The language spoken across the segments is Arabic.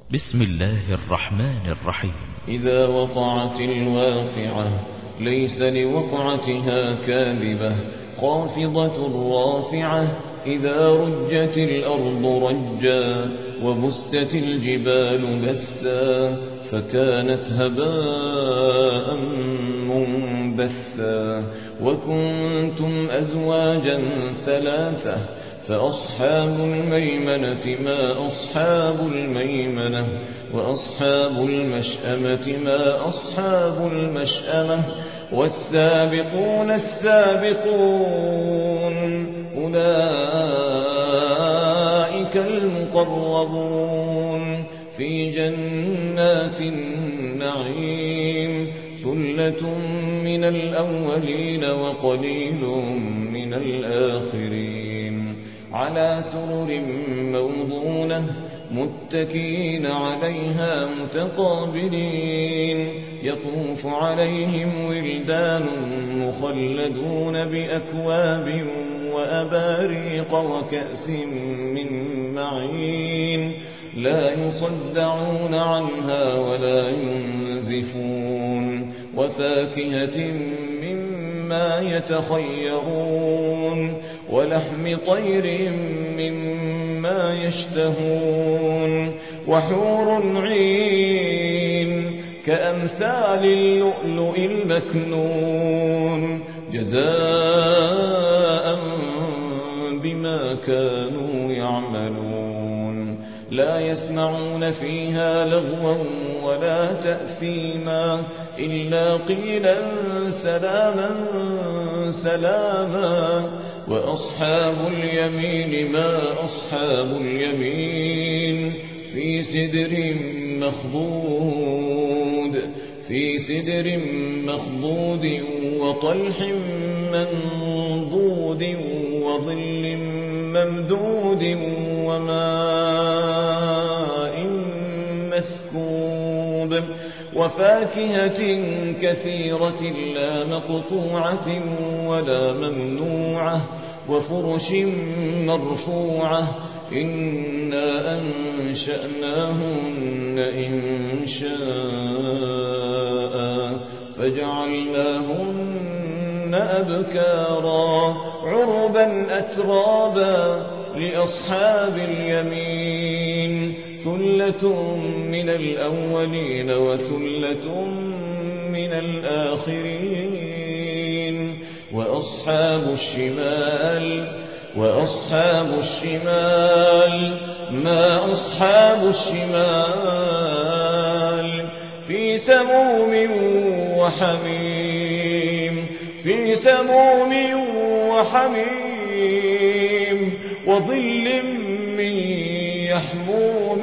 بسم الله الرحمن الرحيم. إذا وقعت الواقعة ليس لوقعتها كاذبة خافضة رافعة إذا رجت الأرض رجا وبست الجبال بسا فكانت هباء منبثا وكنتم أزواجا ثلاثة فأصحاب الميمنة ما أصحاب الميمنة وأصحاب المشأمة ما أصحاب المشأمة والسابقون السابقون أولئك المقربون في جنات النعيم ثلة من الأولين وقليل من الآخرين على سرر موضونة متكئين عليها متقابلين يطوف عليهم ولدان مخلدون بأكواب وأباريق وكأس من معين لا يصدعون عنها ولا ينزفون وفاكهة مما يتخيرون ولحم طير مما يشتهون وحور عين كأمثال اللؤلؤ المكنون جزاء بما كانوا يعملون لا يسمعون فيها لغوا ولا تأثيما إلا قيلا سلاما سلاما وأصحاب اليمين ما أصحاب اليمين في سدر مخضود وطلح منضود وظل ممدود وماء مسكوب وفاكهة كثيرة لا مقطوعة ولا ممنوعة وفرش مرفوعة إنا أنشأناهن إنشاء فجعلناهن أبكارا عربا أترابا لأصحاب اليمين ثلة من الأولين وثلة من الآخرين وأصحاب الشمال ما أصحاب الشمال في سموم وحميم وظل من يحموم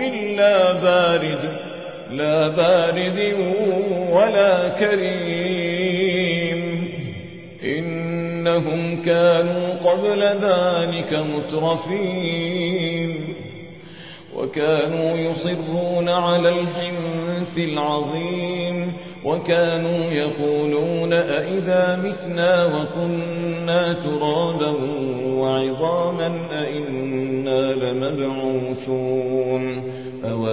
لا بارد ولا كريم إنهم كانوا قبل ذلك مترفين وكانوا يصرون على الحنث العظيم وكانوا يقولون أئذا متنا وكنا ترابا وعظاما أئنا لمبعوثون أو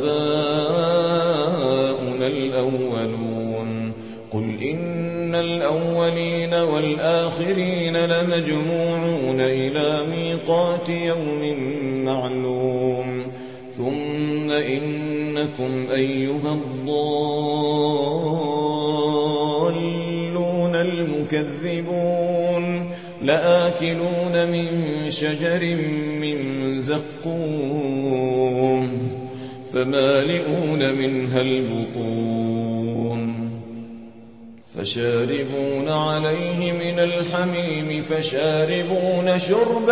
آباؤنا الأولون قل إن الأولين والآخرين لمجموعون إلى ميقات يوم معلوم ثم إنكم أيها الضالون المكذبون لآكلون من شجر من زقوم فمالئون منها البطون فشاربون عليه من الحميم فشاربون شرب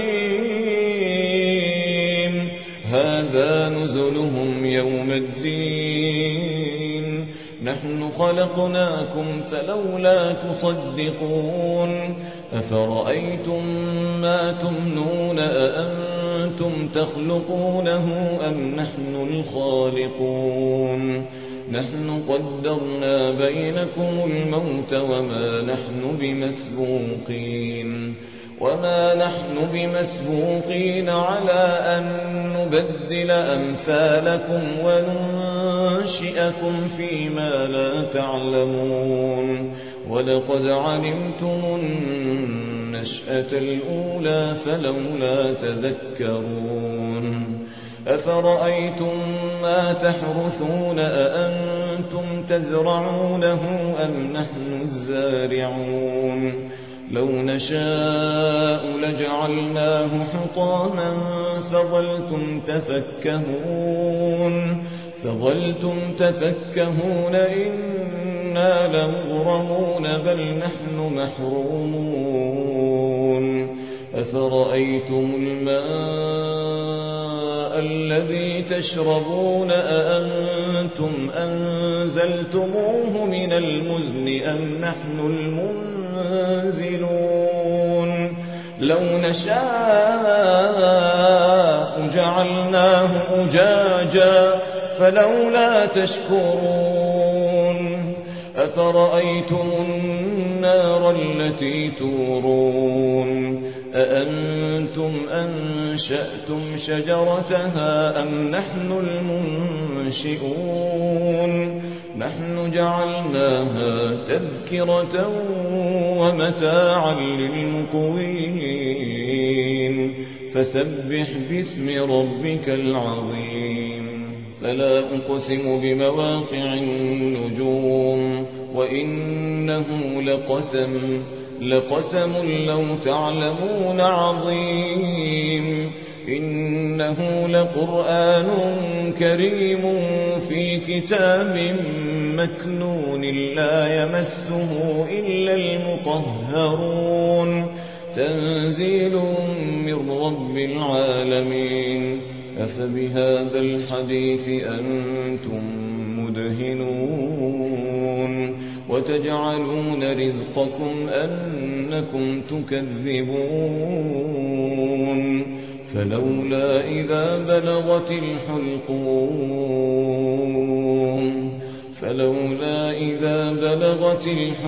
الهيم هذا نزلهم يوم الدين نحن خلقناكم فلولا تصدقون أفرأيتم ما تمنون أأنتم تخلقونه أم نحن الخالقون نحن قدرنا بينكم الموت وما نحن بمسبوقين وما نحن بمسبوقين على أن نبدل أمثالكم وننشئكم فيما لا تعلمون ولقد علمتم النشأة الأولى فلولا تذكرون أفرأيتم ما تحرثون أأنتم تزرعونه أم نحن الزارعون لو نشاء لجعلناه حطاما فظلتم تفكهون إنا لمغرمون بل نحن محرومون أفرأيتم الماء الذي تشربون أأنتم أنزلتموه من المزن أم نحن المنزلون لو نشاء جعلناه أجاجا فلولا تشكرون أفرأيتم النار التي تورون أأنتم أنشأتم شجرتها أم نحن المنشئون نحن جعلناها تذكرة ومتاعا للمقوين فسبح باسم ربك العظيم فلا أقسم بمواقع النجوم وإنه لقسم لو تعلمون عظيم إنه لقرآن كريم في كتاب مكنون لا يمسه إلا المطهرون تنزيل من رب العالمين أفبهذا الحديث أنتم مدهنون وتجعلون رزقكم أنكم تكذبون فلولا إذا بلغت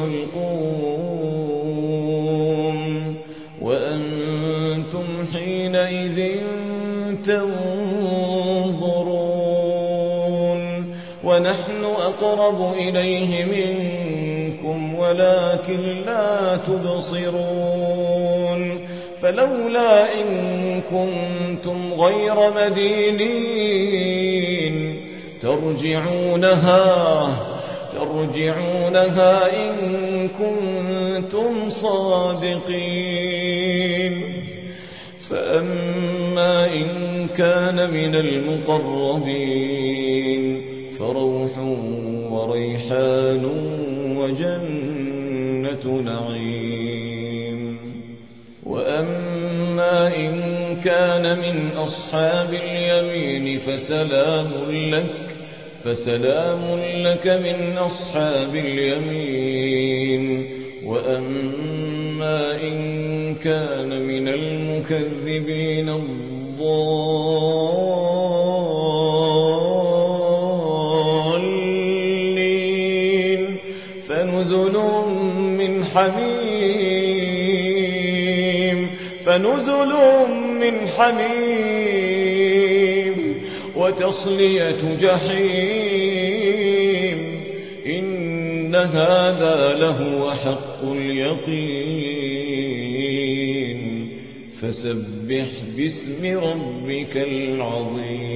الحلقوم وأنتم حينئذ تنظرون ونحن أقرب إليه منكم ولكن لا تبصرون فلولا إن كنتم غير مدينين ترجعونها إن كنتم صادقين فأما إن كان من المقربين فروح وريحان وجنة نعيم وأما إن كان من أصحاب اليمين فسلام لك من أصحاب اليمين وأما إن كان من المكذبين الضالين فنزل من حميم وتصلية جحيم إن هذا لهو حق اليقين فسبح باسم ربك العظيم